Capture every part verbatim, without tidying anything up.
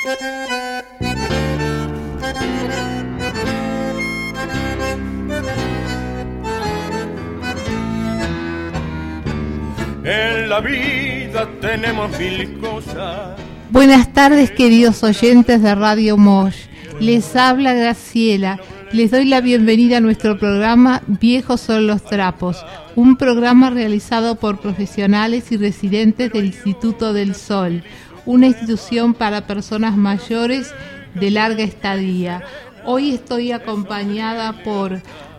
En la vida tenemos mil cosas. Buenas tardes, queridos oyentes de Radio Mosh. Les habla Graciela. Les doy la bienvenida a nuestro programa Viejos son los trapos, un programa realizado por profesionales y residentes del Instituto del Sol, una institución para personas mayores de larga estadía. Hoy estoy acompañada por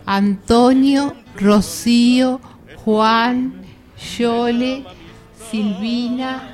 Antonio, Rocío, Juan, Yole, Silvina,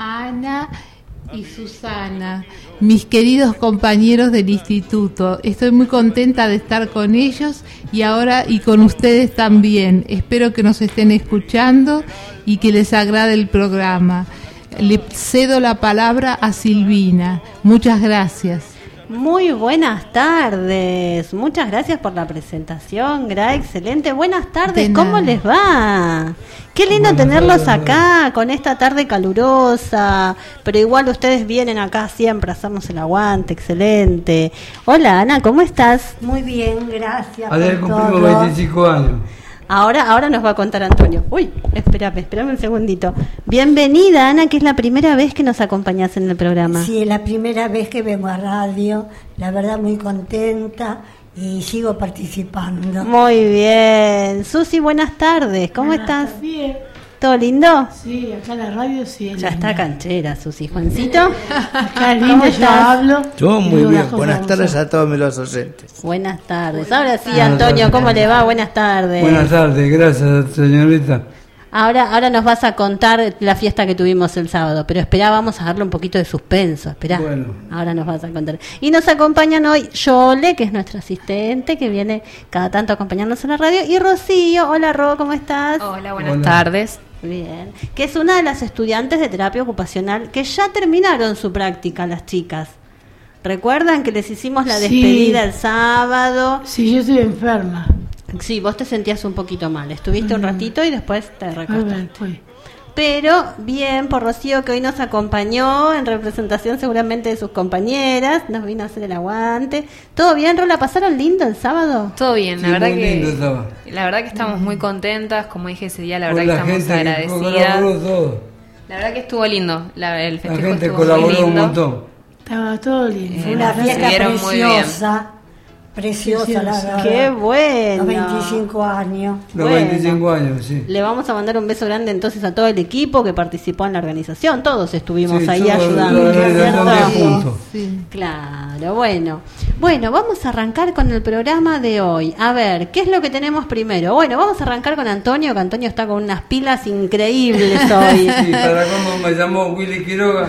Ana y Susana, mis queridos compañeros del instituto. Estoy muy contenta de estar con ellos y ahora y con ustedes también. Espero que nos estén escuchando y que les agrade el programa. Le cedo la palabra a Silvina. Muchas gracias. Muy buenas tardes. Muchas gracias por la presentación, Gra. Excelente. Buenas tardes. ¿Cómo les va? Qué lindo buenas tenerlos tardes, acá con esta tarde calurosa. Pero igual ustedes vienen acá siempre a hacernos el aguante. Excelente. Hola, Ana, ¿cómo estás? Muy bien, gracias. Ayer cumplimos veinticinco años. Ahora, ahora nos va a contar Antonio. Uy, espérame, espérame un segundito. Bienvenida, Ana, que es la primera vez que nos acompañás en el programa. Sí, es la primera vez que vengo a radio. La verdad, muy contenta y sigo participando. Muy bien. Susi, buenas tardes. ¿Cómo buenas, estás? Bien. ¿Todo lindo? Sí, acá en la radio sí. Ya linda. Está canchera, Susi. Juancito. Acá es linda, yo hablo. Yo muy bien. Buenas tardes a todos los oyentes. Buenas tardes. Ahora sí, Antonio, ¿cómo le va? Buenas tardes. Buenas tardes, gracias, señorita. Ahora, ahora nos vas a contar la fiesta que tuvimos el sábado, pero esperá, vamos a darle un poquito de suspenso, esperá. Bueno. Ahora nos vas a contar. Y nos acompañan hoy Yole, que es nuestra asistente, que viene cada tanto a acompañarnos en la radio, y Rocío. Hola, Ro, ¿cómo estás? Hola, buenas Hola. tardes. Bien. Que es una de las estudiantes de terapia ocupacional que ya terminaron su práctica, las chicas. ¿Recuerdan que les hicimos la despedida sí. el sábado? Sí, yo estoy enferma. Sí, vos te sentías un poquito mal. Estuviste mm. un ratito y después te recostaste. Pero bien por Rocío, que hoy nos acompañó en representación seguramente de sus compañeras, nos vino a hacer el aguante. ¿Todo bien, Ro? ¿La pasaron lindo el sábado? Todo bien, la sí, verdad muy que lindo estaba. La verdad que estamos muy contentas, como dije ese día, la verdad Con que la estamos gente agradecidas. Que todo. La verdad que estuvo lindo, la, el festejo la gente estuvo colaboró muy lindo. un montón. Estaba todo lindo. Fue una fiesta preciosa. Preciosa, la verdad. Qué bueno. Los veinticinco años. Los bueno, veinticinco años, sí. Le vamos a mandar un beso grande entonces a todo el equipo que participó en la organización. Todos estuvimos sí, ahí todos ayudando. juntos. Sí. Claro, bueno. Bueno, vamos a arrancar con el programa de hoy. A ver, ¿qué es lo que tenemos primero? Bueno, vamos a arrancar con Antonio, que Antonio está con unas pilas increíbles hoy. Sí, para cómo me llamó Willy Quiroga,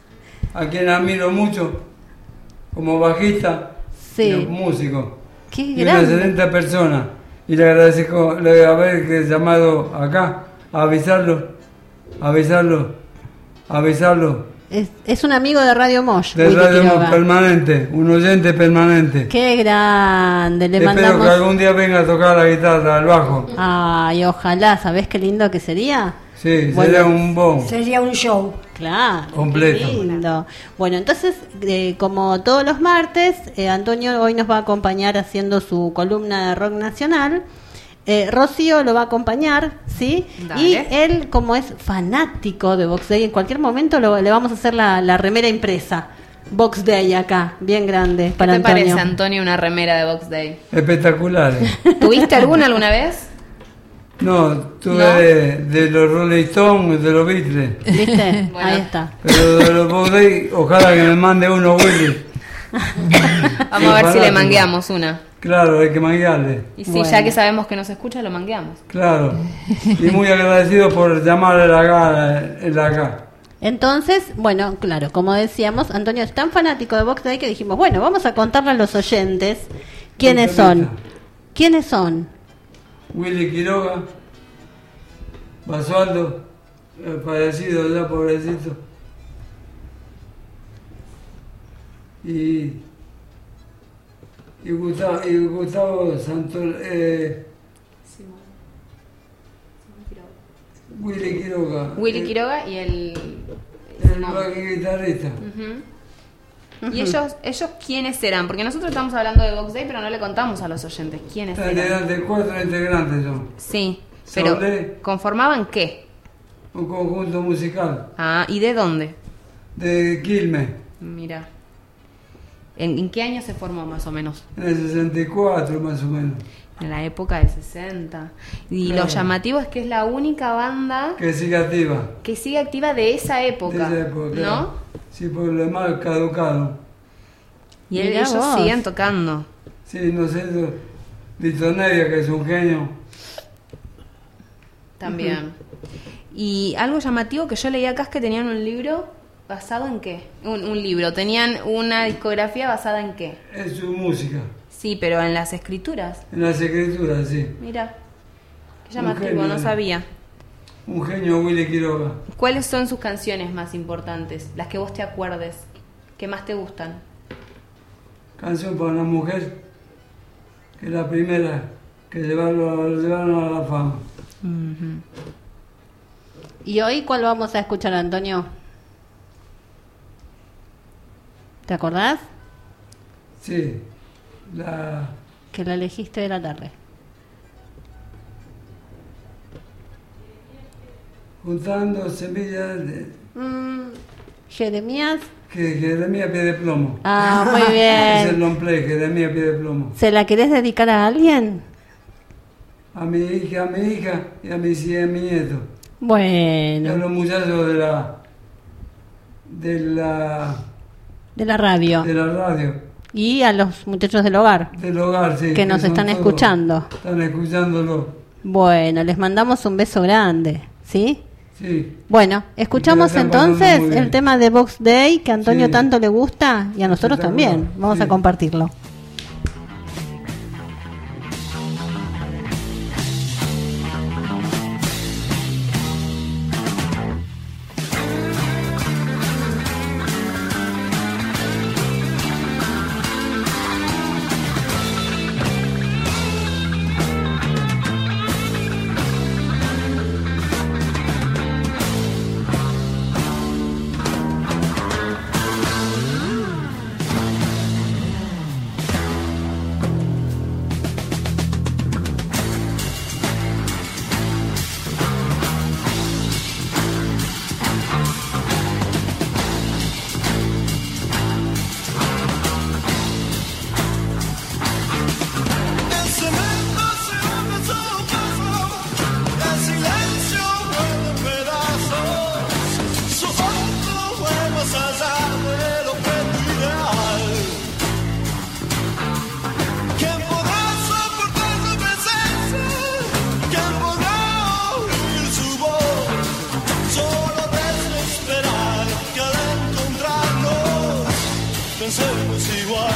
a quien admiro mucho, como bajista. Sí. Músico. Qué y grande. una excelente persona. Y le agradezco le haber llamado acá a avisarlo, a avisarlo, a avisarlo. Es, es un amigo de Radio Mosh. De Willy Radio Quiroga. Mosh permanente, un oyente permanente. Qué grande. Le Espero mandamos... que algún día venga a tocar la guitarra, el bajo. Ay, ojalá. ¿Sabés qué lindo que sería? Sí, bueno, sería un bon. Sería un show. Claro, completo. Qué lindo. Bueno, entonces, eh, como todos los martes, eh, Antonio hoy nos va a acompañar haciendo su columna de rock nacional. Eh, Rocío lo va a acompañar, ¿sí? Dale. Y él, como es fanático de Box Day, en cualquier momento lo, le vamos a hacer la, la remera impresa. Box Day acá, bien grande para ¿Qué te Antonio. parece, Antonio, una remera de Box Day? Espectacular. ¿Tuviste alguna alguna vez? No, tuve ¿No? De, de los Rolling Stones, de los Beatles. ¿Viste? Bueno. Ahí está. Pero de los Box Day, ojalá que me mande uno Willy. Vamos a ver si le mangueamos una. Claro, hay que manguearle. Y sí, Bueno. ya que sabemos que nos escucha, lo mangueamos. Claro. Y muy agradecido por llamarle acá, el acá. Entonces, bueno, claro, como decíamos, Antonio es tan fanático de Box Day que dijimos, bueno, vamos a contarle a los oyentes quiénes son. ¿Quiénes son? Willy Quiroga, Basualdo, el fallecido ya, pobrecito. Y, y Gustavo, y Gustavo Santos, eh, Willy Quiroga. Willy el- Quiroga y el... El, el guitarrista. Uh-huh. ¿Y ellos, ellos quiénes eran? Porque nosotros estamos hablando de Box Day, pero no le contamos a los oyentes quiénes eran. Eran de cuatro integrantes son. Sí, pero Solé, ¿conformaban qué? un conjunto musical Ah, ¿y de dónde? de Quilmes, Mira. ¿En, en qué año se formó más o menos? en el sesenta y cuatro más o menos. En la época del sesenta. Y Claro. lo llamativo es que es la única banda Que sigue activa. que sigue activa de esa época, De esa época, ¿no? claro. Sí, por lo demás caducado. Y Mirá ellos vos. siguen tocando. Sí, no sé, eso, Lito Nevia, que es un genio. También. Y algo llamativo que yo leí acá es que tenían un libro basado en qué? Un, un libro. Tenían una discografía basada en qué? Es su música. Sí, pero en las escrituras. En las escrituras, sí. Mira. Qué Un llamativo, genio, no eh. sabía. Un genio Willy Quiroga. ¿Cuáles son sus canciones más importantes? Las que vos te acuerdes. ¿Qué más te gustan? Canción para una mujer, que es la primera que llevaron, lo llevaron a la fama. ¿Y hoy cuál vamos a escuchar, Antonio? ¿Te acordás? Sí, la... Que la elegiste de la tarde. Juntando semillas de... Mm, Jeremías. Que Jeremías Pie de Plomo. Ah, muy Es el bien. long play, Jeremías Pie de Plomo. ¿Se la querés dedicar a alguien? A mi hija, a mi hija y a mis y a mi nieto. Y a Bueno, los muchachos de la... de la... de la radio. de la radio. Y a los muchachos del hogar. Del hogar, sí. Que nos son están todos- escuchando. Están escuchándolo. Bueno, les mandamos un beso grande, ¿sí? Sí. Bueno, escuchamos Y que la están pasando entonces muy bien. el tema de Box Day que a Antonio Sí. tanto le gusta y a nosotros Espectacular. también. Vamos Sí. a compartirlo. El cemento se hunde a su paso, el silencio vuelve en pedazos, su otro fue más allá de lo que tu ideal. ¿Quién podrá soportar su presencia? ¿Quién podrá oír su voz? Solo desesperar que al encontrarnos pensemos igual.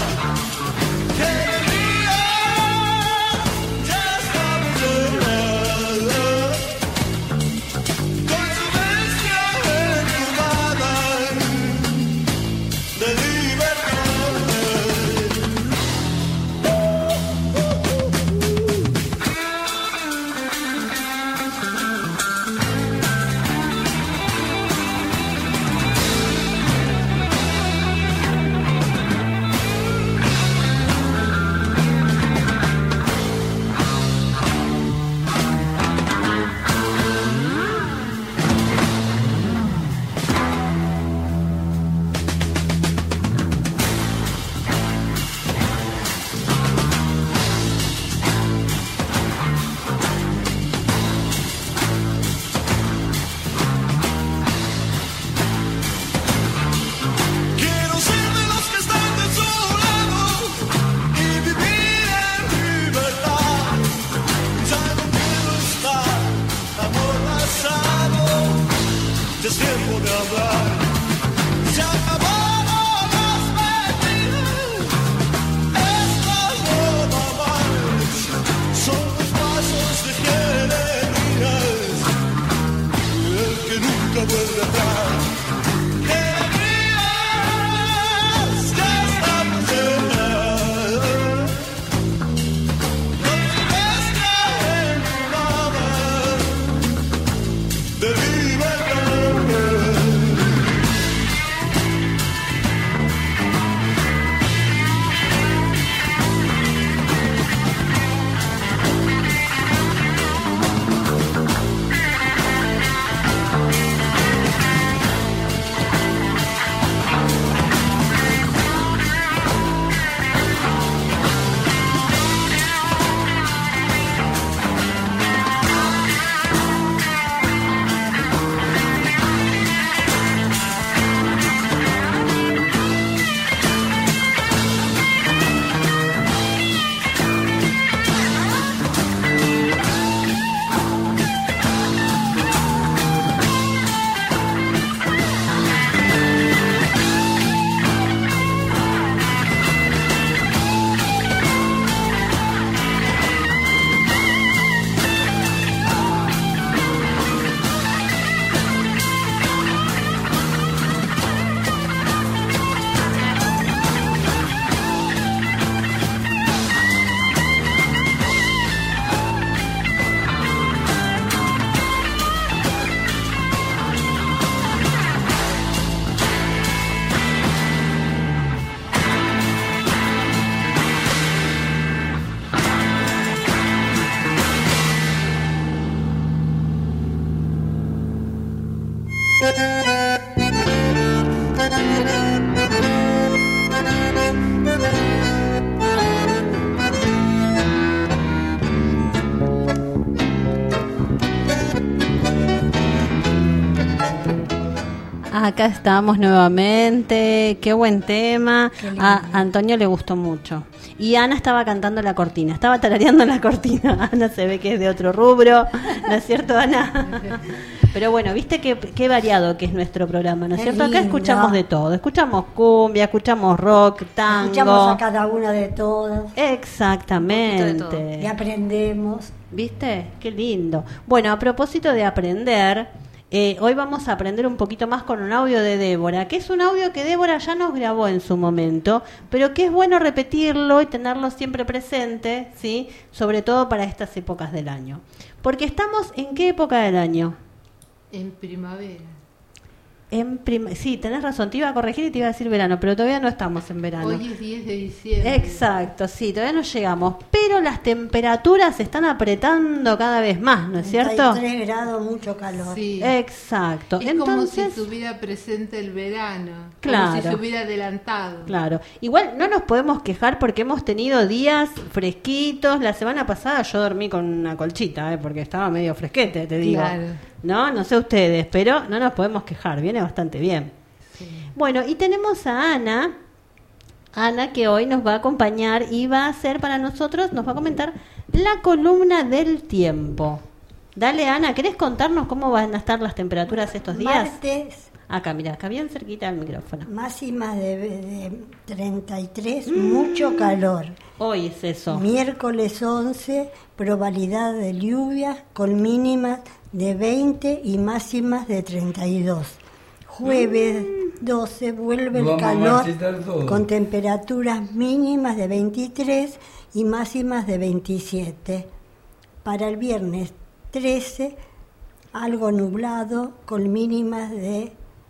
Acá estamos nuevamente. Qué buen tema. A Antonio le gustó mucho. Y Ana estaba cantando la cortina. Estaba tarareando la cortina. Ana se ve que es de otro rubro. ¿No es cierto, Ana? Pero bueno, viste qué, qué variado que es nuestro programa, ¿no es Qué cierto? Acá lindo. escuchamos de todo. Escuchamos cumbia, escuchamos rock, tango. Escuchamos a cada una de todas Exactamente. Un poquito de y aprendemos. ¿Viste? Qué lindo. Bueno, a propósito de aprender, eh, hoy vamos a aprender un poquito más con un audio de Débora, que es un audio que Débora ya nos grabó en su momento, pero que es bueno repetirlo y tenerlo siempre presente, ¿sí? Sobre todo para estas épocas del año. Porque estamos en qué época del año? En primavera. En prim- sí, tenés razón, te iba a corregir y te iba a decir verano, pero todavía no estamos en verano. Hoy es diez de diciembre. Exacto, sí, todavía no llegamos, pero las temperaturas se están apretando cada vez más, ¿no es cierto? treinta y tres grados, mucho calor. Sí. Exacto. Es Entonces, como si estuviera presente el verano. Claro. Como si se hubiera adelantado. claro. Igual no nos podemos quejar porque hemos tenido días fresquitos. La semana pasada yo dormí con una colchita, ¿eh? Porque estaba medio fresquete, te digo. Claro. No, no sé ustedes, pero no nos podemos quejar, viene bastante bien. Sí. Bueno, y tenemos a Ana, Ana que hoy nos va a acompañar y va a hacer para nosotros, nos va a comentar la columna del tiempo. Dale, Ana, ¿querés contarnos cómo van a estar las temperaturas estos días? Martes, Acá, mira, acá bien cerquita del micrófono. máximas de, de treinta y tres, mucho calor. Hoy es eso. Miércoles once, probabilidad de lluvia con mínimas de veinte y máximas de treinta y dos. Jueves doce, vuelve el Vamos a calor marchitar todo. con temperaturas mínimas de veintitrés y máximas de veintisiete. Para el viernes trece, algo nublado con mínimas de,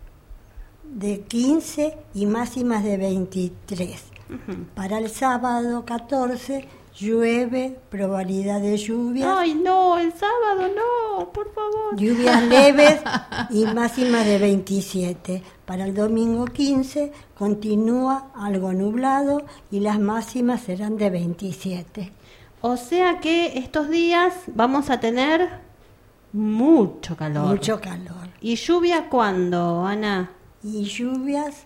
de quince y máximas de veintitrés. Para el sábado catorce, llueve, probabilidad de lluvias, Ay, no, el sábado no, por favor. lluvias leves y máximas de veintisiete. Para el domingo quince, continúa algo nublado y las máximas serán de veintisiete. O sea que estos días vamos a tener mucho calor. Mucho calor. ¿Y lluvia cuándo, Ana? Y lluvias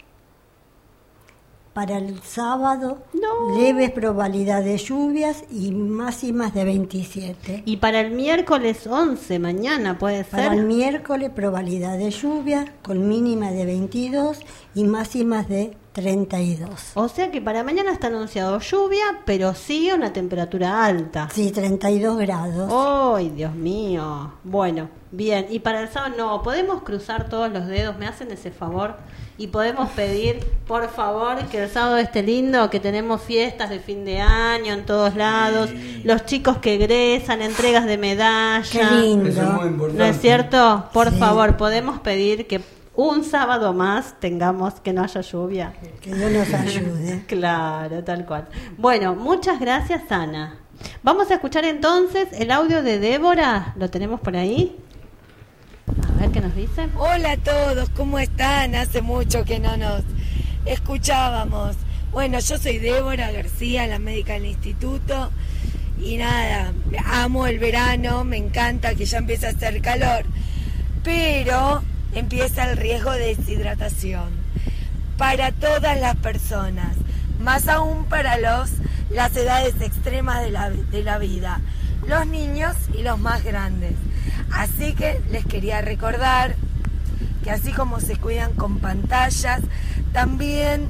para el sábado, No. leves probabilidad de lluvias y máximas de veintisiete. Y para el miércoles once, mañana puede Para el ser. miércoles, probabilidad de lluvia con mínima de veintidós y máximas de treinta y dos. O sea que para mañana está anunciado lluvia, pero sigue una temperatura alta. Sí, treinta y dos grados. ¡Ay, Dios mío! Bueno, bien. Y para el sábado no, podemos cruzar todos los dedos, me hacen ese favor. Y podemos pedir, por favor, que el sábado esté lindo, que tenemos fiestas de fin de año en todos lados, los chicos que egresan, entregas de medallas. Qué lindo. Eso es muy importante. ¿No es cierto? Por Sí. favor, podemos pedir que un sábado más tengamos que no haya lluvia. Que Dios nos ayude. Claro, tal cual. Bueno, muchas gracias, Ana. Vamos a escuchar entonces el audio de Débora. ¿Lo tenemos por ahí? A ver qué nos dice. Hola a todos, ¿cómo están? Hace mucho que no nos escuchábamos. Bueno, yo soy Débora García, la médica del instituto. Y nada, amo el verano, me encanta que ya empiece a hacer calor. Pero empieza el riesgo de deshidratación para todas las personas, más aún para los las edades extremas de la, de la vida, los niños y los más grandes. Así que les quería recordar que así como se cuidan con pantallas, también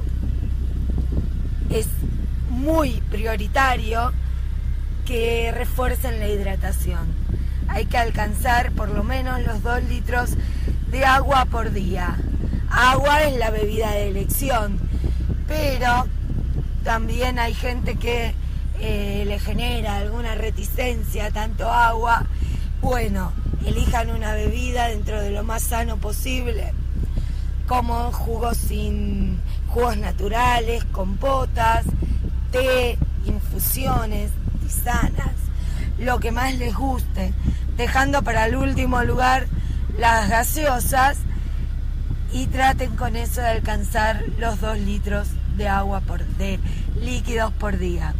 es muy prioritario que refuercen la hidratación. Hay que alcanzar por lo menos los dos litros de agua por día. Agua es la bebida de elección, pero también hay gente que eh, le genera alguna reticencia a tanto agua. Bueno, elijan una bebida dentro de lo más sano posible, como jugos sin jugos naturales, compotas, té, infusiones, tisanas, lo que más les guste, dejando para el último lugar las gaseosas, y traten con eso de alcanzar los dos litros de agua por de líquidos por día.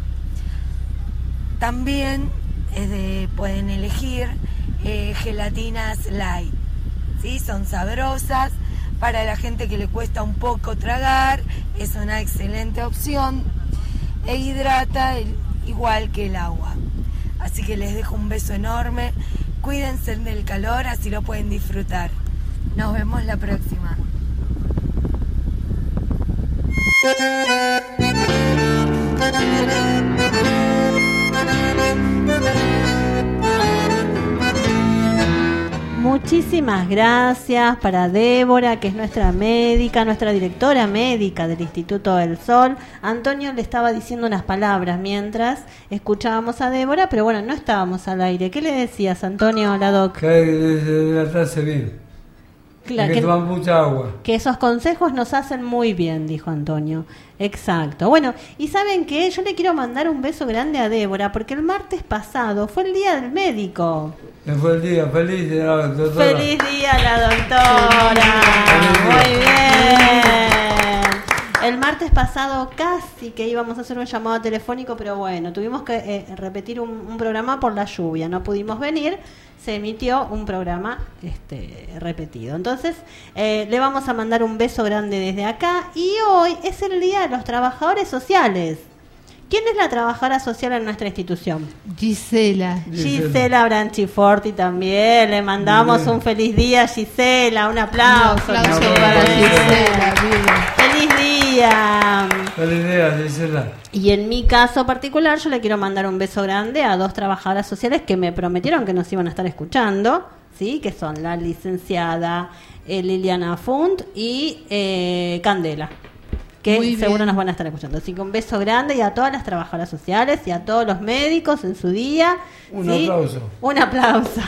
También eh, de, pueden elegir eh, gelatinas light, ¿sí? Son sabrosas, Para la gente que le cuesta un poco tragar, es una excelente opción e hidrata el- igual que el agua. Así que les dejo un beso enorme, cuídense del calor, así lo pueden disfrutar. Nos vemos la próxima. Muchísimas gracias para Débora, que es nuestra médica, nuestra directora médica del Instituto del Sol. Antonio le estaba diciendo unas palabras mientras escuchábamos a Débora, pero bueno, no estábamos al aire. ¿Qué le decías, Antonio, a la doc? Que hay que hidratarse bien. Claro, Hay que que, tomar mucha agua. que esos consejos nos hacen muy bien, dijo Antonio. Exacto. Bueno, y ¿saben qué? Yo le quiero mandar un beso grande a Débora, porque el martes pasado fue el Día del Médico. Me fue el día, feliz día, doctora. ¡Feliz día a la doctora! Muy bien. El martes pasado casi que íbamos a hacer un llamado telefónico, pero bueno, tuvimos que eh, repetir un, un programa por la lluvia, no pudimos venir, se emitió un programa este, repetido. Entonces, eh, le vamos a mandar un beso grande desde acá, y hoy es el Día de los Trabajadores Sociales. ¿Quién es la trabajadora social en nuestra institución? Gisela. Gisela Branchiforti también. Le mandamos Bien. un feliz día, Gisela. Un aplauso. Un aplauso también. para Gisela, bien. Feliz día. Feliz día, Gisela. Y en mi caso particular, yo le quiero mandar un beso grande a dos trabajadoras sociales que me prometieron que nos iban a estar escuchando, ¿sí? Que son la licenciada eh, Liliana Funt y eh, Candela, que Muy seguro bien. nos van a estar escuchando. Así que un beso grande, y a todas las trabajadoras sociales y a todos los médicos en su día. Un ¿sí? aplauso. Un aplauso.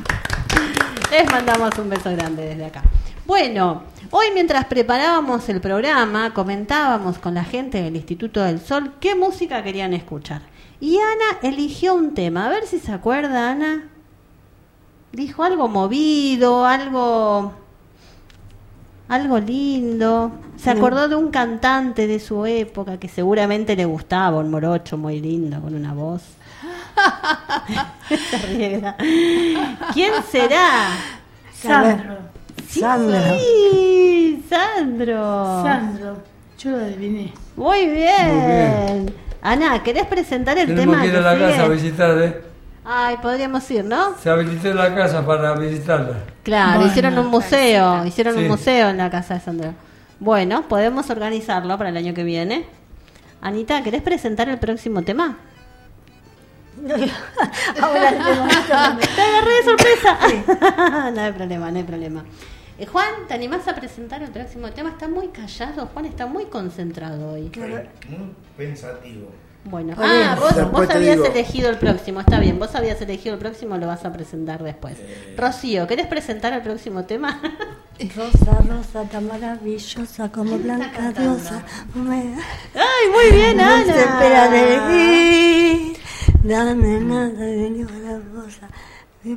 Les mandamos un beso grande desde acá. Bueno, hoy mientras preparábamos el programa, comentábamos con la gente del Instituto del Sol qué música querían escuchar. Y Ana eligió un tema. A ver si se acuerda, Ana. Dijo algo movido, algo... algo lindo. Se acordó de un cantante de su época que seguramente le gustaba, un morocho muy lindo con una voz. Se riega. ¿Quién será? Sandro. Sí, Sandro. Sandro. Sandro. Yo lo adiviné. Muy bien. Muy bien. Ana, ¿querés presentar el Tenemos tema que ir que a la sigue? casa a visitar, ¿eh? Ay, podríamos ir, ¿no? Se habilitó la casa para visitarla. Claro, Bueno, hicieron un museo, hicieron un Sí. museo en la casa de Sandro. Bueno, podemos organizarlo para el año que viene. Anita, ¿querés presentar el próximo tema? Ahora en este momento Te agarré de sorpresa. No hay problema, no hay problema. Eh, Juan, ¿te animás a presentar el próximo tema? Está muy callado, Juan está muy concentrado hoy. Muy pensativo. Bueno, Está bien, ah, vos, después vos te habías digo. elegido el próximo, está bien, vos habías elegido el próximo, lo vas a presentar después. Rocío, ¿querés presentar el próximo tema? Rosa, rosa, tan maravillosa como blanca diosa. Me, ¡Ay, muy bien, no se espera Ana! de mí. Dame nada de ni una rosa. Me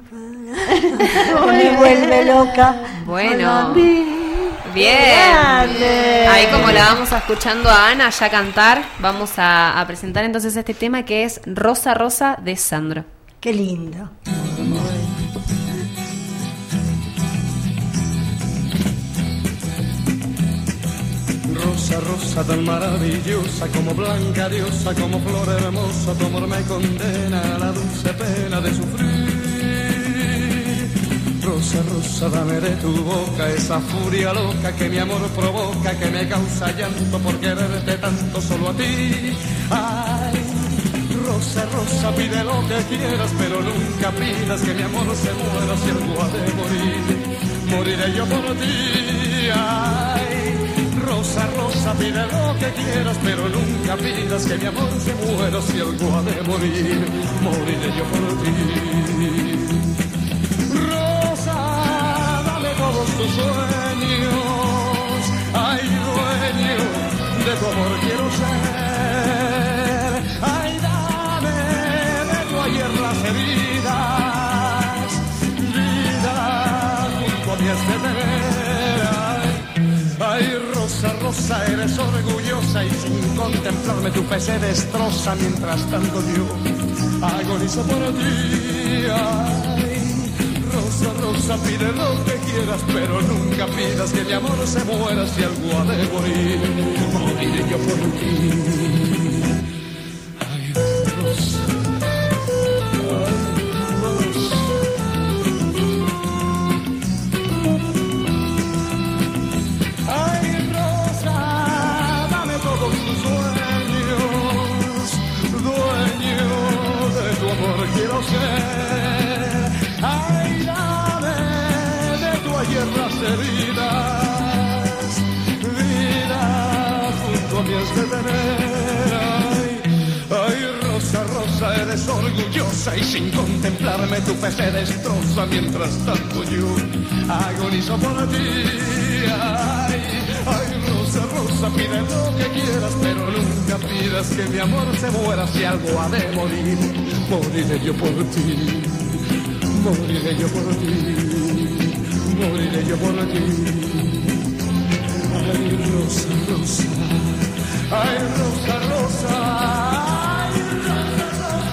vuelve loca. Bueno. Bien. Bien. Ahí como la vamos a escuchando a Ana ya cantar, vamos a, a presentar entonces este tema que es Rosa Rosa de Sandro. Qué lindo. Rosa, rosa tan maravillosa, como blanca diosa, como flor hermosa, tu amor me condena a la dulce pena de sufrir. Rosa, rosa, dame de tu boca esa furia loca que mi amor provoca, que me causa llanto por quererte tanto solo a ti. Ay, rosa, rosa, pide lo que quieras, pero nunca pidas que mi amor se muera si algo ha de morir. Moriré yo por ti. Ay, rosa, rosa, pide lo que quieras, pero nunca pidas que mi amor se muera si algo ha de morir. Moriré yo por ti. Rosa, dame todos tus sueños. Ay, dueño de tu amor quiero ser. Ay, dame de tu ayer las heridas. Vida junto a mí has de tener. Ay, rosa, rosa, eres orgullosa y sin contemplarme tu fe se destroza. Mientras tanto yo agonizo por ti. Ay, Rosa, Rosa, pide lo que quieras, pero nunca pidas que mi amor se muera. Si algo ha de morir, moriré yo por ti. Ay, Rosa, ay, Rosa, dame todos tus sueños, dueño de tu amor quiero ser. Ay, dame de tu ayer las heridas, vida junto a mí has de tener. Ay, ay, Rosa, Rosa, eres orgullosa y sin contemplarme tu fe se destroza. Mientras tanto yo agonizo por ti. Ay, ay, Rosa, Rosa, pide lo que quieras, pero nunca pidas que mi amor se muera. Si algo ha de morir, moriré yo por ti. Moriré yo por ti, moriré yo por ti. Ay, Rosa, Rosa, ay, Rosa, Rosa, ay, Rosa,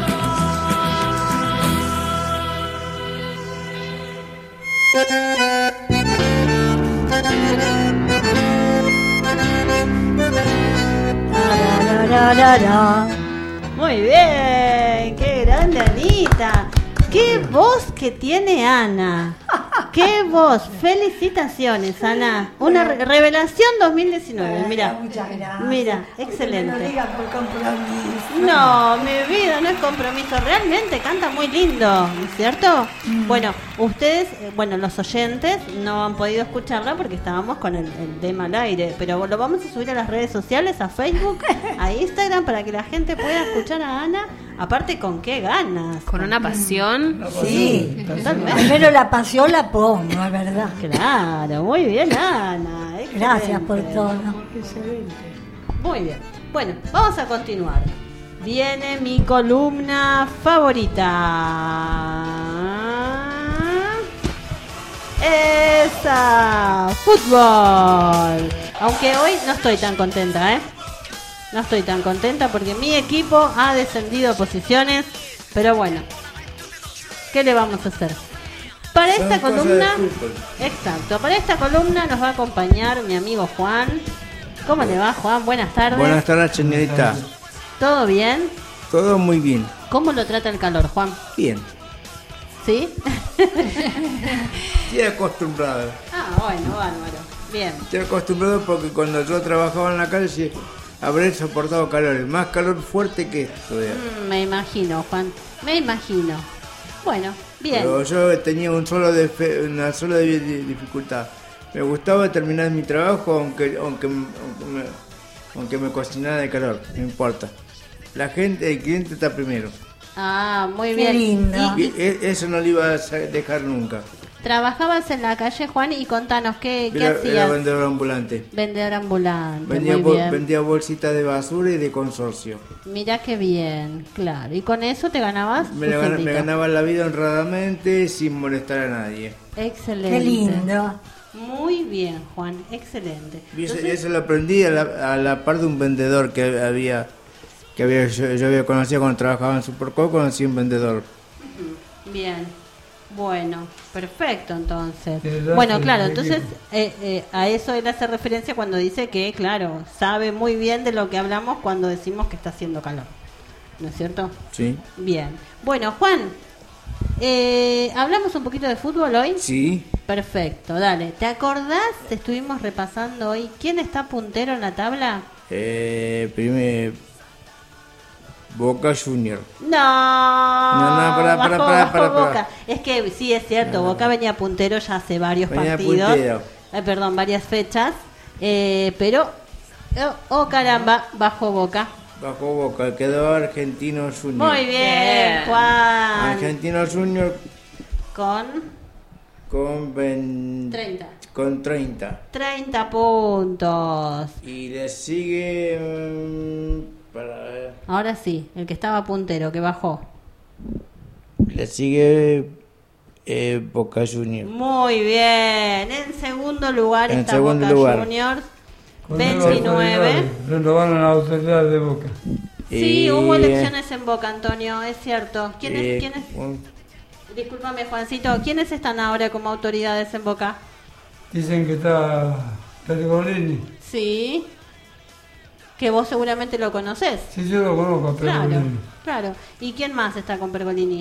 Rosa. Muy bien, qué grande Anita. ¡Qué voz que tiene Ana! ¡Qué voz! Felicitaciones, Ana. Una re- revelación dos mil diecinueve. Mira, Muchas gracias. mira, No excelente. digas por compromiso. No, mi vida no es compromiso. Realmente canta muy lindo, ¿no es cierto? Mm. Bueno, ustedes, eh, bueno, los oyentes no han podido escucharla porque estábamos con el, el tema al aire, pero lo vamos a subir a las redes sociales, a Facebook, a Instagram, para que la gente pueda escuchar a Ana. Aparte, ¿con qué ganas? Con una pasión. Sí, Totalmente. primero la pasión la pongo, es verdad. Claro, muy bien, Ana. Excelente. Gracias por todo. Muy bien. Bueno, vamos a continuar. Viene mi columna favorita. Esa, fútbol. Aunque hoy no estoy tan contenta, ¿eh? No estoy tan contenta porque mi equipo ha descendido posiciones. Pero bueno, ¿qué le vamos a hacer? Para Son esta cosas columna, de fútbol. exacto, para esta columna nos va a acompañar mi amigo Juan. ¿Cómo le va, Juan? Buenas tardes. Buenas tardes, señorita. ¿Todo bien? Todo muy bien. ¿Cómo lo trata el calor, Juan? Bien. ¿Sí? Estoy acostumbrado. Ah, bueno, bárbaro. Bien. Estoy acostumbrado porque cuando yo trabajaba en la calle habré soportado calores. Más calor fuerte que esto. ya. Mm, me imagino, Juan. Me imagino. Bueno, bien. Pero yo tenía un solo defe- una sola di- di- dificultad. Me gustaba terminar mi trabajo aunque aunque, aunque, me, aunque me cocinara de calor. No importa. La gente, el cliente está primero. Ah, muy Qué bien. lindo. Y, Y e- eso no lo iba a sa- dejar nunca. trabajabas en la calle, Juan, y contanos, ¿qué, qué Era, era hacías? vendedor ambulante. Vendedor ambulante, Vendía, muy bol- bien. vendía bolsitas de basura y de consorcio. Mira qué bien, claro. ¿Y con eso te ganabas Me, tu la gana- me sueldito? ganaba la vida honradamente sin molestar a nadie. Excelente. Qué lindo. Muy bien, Juan, excelente. Y eso, Entonces, eso lo aprendí a la, a la par de un vendedor que había que había yo, yo había conocido cuando trabajaba en Superco, conocí un vendedor. bien. Bueno, perfecto entonces. Tiene razón, Bueno, claro, el entonces equipo. eh, eh, a eso él hace referencia cuando dice que, claro, sabe muy bien de lo que hablamos cuando decimos que está haciendo calor. ¿No es cierto? Sí. Bien. Bueno, Juan, eh, ¿hablamos un poquito de fútbol hoy? Sí. Perfecto, dale. ¿Te acordás? Estuvimos repasando hoy. ¿Quién está puntero en la tabla? Eh, primer Boca Junior. No, No, no, pará, bajó, pará, pará, bajó pará, pará. Boca. Es que sí, es cierto, Boca venía puntero ya hace varios Venía partidos. puntero. Eh, perdón, varias fechas. Eh, pero, oh, oh, caramba, bajó Boca. Bajo Boca, quedó Argentino Junior. Muy bien, Bien. Juan. Argentino Junior Con con ven- treinta. con treinta. treinta puntos. Y le sigue mm, para ver. Ahora sí, el que estaba puntero, que bajó. Le sigue eh, Boca Junior. Muy bien. En segundo lugar En está segundo Boca lugar. Juniors. Con veintinueve. Renovaron la autoridad de Boca. Sí, Y, hubo eh, elecciones en Boca, Antonio, es cierto. ¿Quién eh, es? ¿Quién es? un- Discúlpame, Juancito, ¿quiénes están ahora como autoridades en Boca? Dicen que está Pergolini. Sí. Que vos seguramente lo conocés. Sí, yo lo conozco, a Claro, Pergolini. claro. ¿Y quién más está con Pergolini?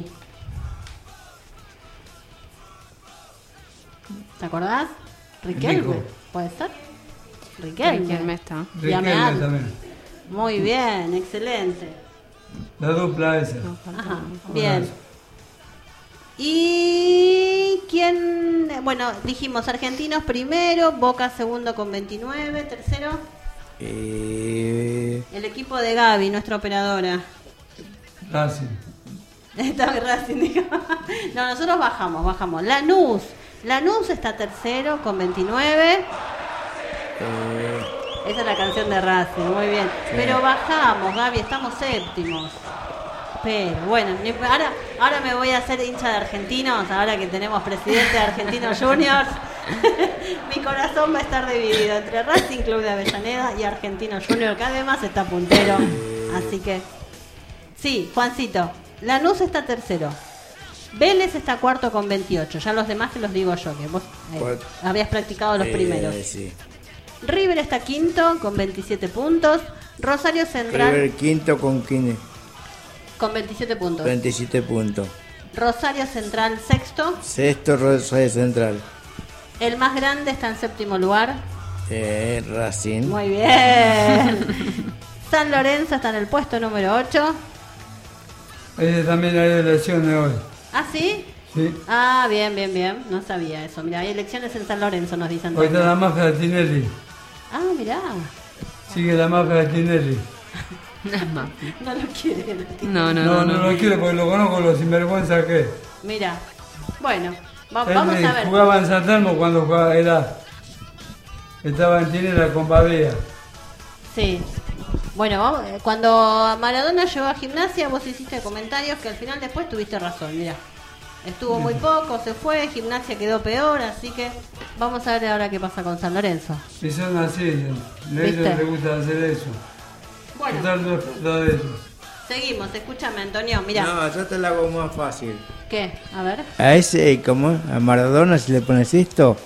¿Te acordás? Riquelme. Rico. ¿Puede ser? Riquelme. Riquelme está. Riquelme Llameal. también. Muy bien, excelente. La dupla esa. Ajá, bien. ¿Y quién? Bueno, dijimos Argentinos primero, Boca segundo con veintinueve, tercero. Eh, El equipo de Gaby, nuestra operadora. Racing. Está en Racing, dijo. No, nosotros bajamos, bajamos. Lanús. Lanús está tercero con veintinueve. eh, Esa es la canción de Racing, muy bien. Pero bajamos, Gaby, estamos séptimos. Pero bueno, ni- ahora, ahora me voy a hacer hincha de Argentinos, ahora que tenemos presidente de Argentinos Juniors. Mi corazón va a estar dividido entre Racing Club de Avellaneda y Argentinos Juniors, que además está puntero. Así que, sí, Juancito, Lanús está tercero. Vélez está cuarto con veintiocho. Ya los demás te los digo yo, que vos eh, Cuatro. habías practicado los eh, primeros. Sí. River está quinto con veintisiete puntos. Rosario Central River quinto con quince, con veintisiete puntos. veintisiete puntos. Rosario Central sexto. Sexto, Rosario Central. El más grande está en séptimo lugar. Eh, Racing. Muy bien. San Lorenzo está en el puesto número ocho. Ese también hay elecciones hoy. ¿Ah, sí? Sí. Ah, bien, bien, bien. No sabía eso. Mira, hay elecciones en San Lorenzo, nos dicen. Hoy está también. la mafia de Tinelli. Ah, mirá. Sigue la mafia de Tinelli. No lo quieren. No, no, No, no. no, lo quiere porque lo conozco, lo sinvergüenza que es. Mira. Bueno, va- Él vamos a ver. jugaba en San Telmo cuando jugaba, era, estaba en Tinela con Badía. Sí. Bueno, vamos- eh, cuando Maradona llegó a Gimnasia, vos hiciste comentarios que al final después tuviste razón, mira. Estuvo muy poco, se fue, Gimnasia quedó peor, así que vamos a ver ahora qué pasa con San Lorenzo. Y son así, a ¿Viste? ellos les gusta hacer eso. Bueno, Total, no es lo de ellos. seguimos, escúchame, Antonio, mira. No, yo te la hago más fácil. ¿Qué? A ver. A ese, como a Maradona, si le pones esto,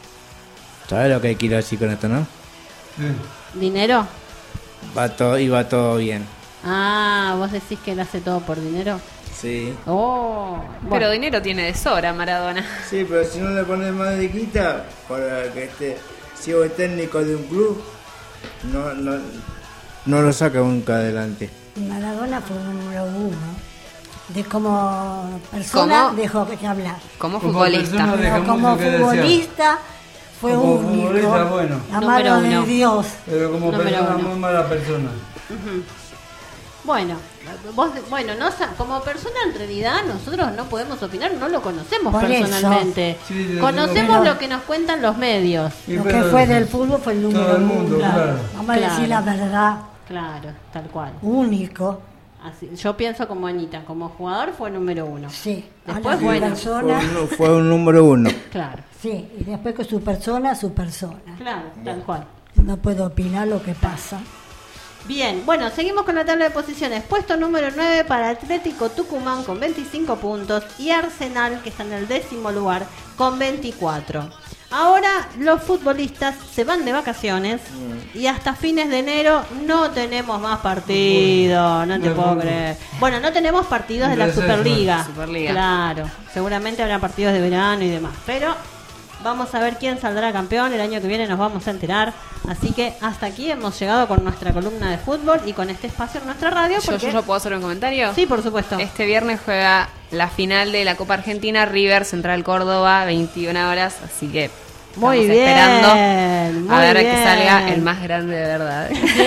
¿sabes lo que quiero decir con esto, no? Sí. ¿Dinero? Va todo, y va todo bien. Ah, vos decís que él hace todo por dinero. Sí. Oh, bueno. Pero dinero tiene de sobra Maradona. Sí, pero si no le pones más de guita, para que esté, si vos es técnico de un club, no, no, no lo saca nunca adelante. Maradona fue un número uno. De como persona ¿Cómo? dejó que hablar. Como Como futbolista. persona deja Pero como mucho que desear. futbolista fue Como único. futbolista, bueno. La Número mano de uno. Dios. Pero como Número persona, uno. muy mala persona. Ujú. Bueno, vos, bueno, no, sa- como persona en realidad nosotros no podemos opinar, no lo conocemos Por eso. personalmente. Sí, yo Conocemos digo- lo que nos cuentan los medios. Y Lo que pero- fue del fútbol fue el número Todo el mundo, uno. claro. Vamos a decir la Claro. verdad. Claro, tal cual. Único. Así, yo pienso como Anita, como jugador fue número uno. Sí. Después, Ahora su bueno. Fue persona. un, fue un número uno. Claro, Sí. Y después con su persona, su persona. claro, tal cual. No puedo opinar lo que pasa. Bien, bueno, seguimos con la tabla de posiciones. Puesto número nueve para Atlético Tucumán con veinticinco puntos y Arsenal, que está en el décimo lugar, con veinticuatro. Ahora los futbolistas se van de vacaciones y hasta fines de enero no tenemos más partidos, no te No, puedo no. creer. Bueno, no tenemos partidos de la De esa, Superliga. Superliga. Claro, seguramente habrá partidos de verano y demás, pero vamos a ver quién saldrá campeón, el año que viene nos vamos a enterar. Así que hasta aquí hemos llegado con nuestra columna de fútbol y con este espacio en nuestra radio. ¿Yo, porque- yo, yo puedo hacer un comentario? Sí, por supuesto. Este viernes juega la final de la Copa Argentina, River Central Córdoba, veintiuna horas, así que Muy estamos bien, esperando muy a ver a bien. que salga el más grande de verdad.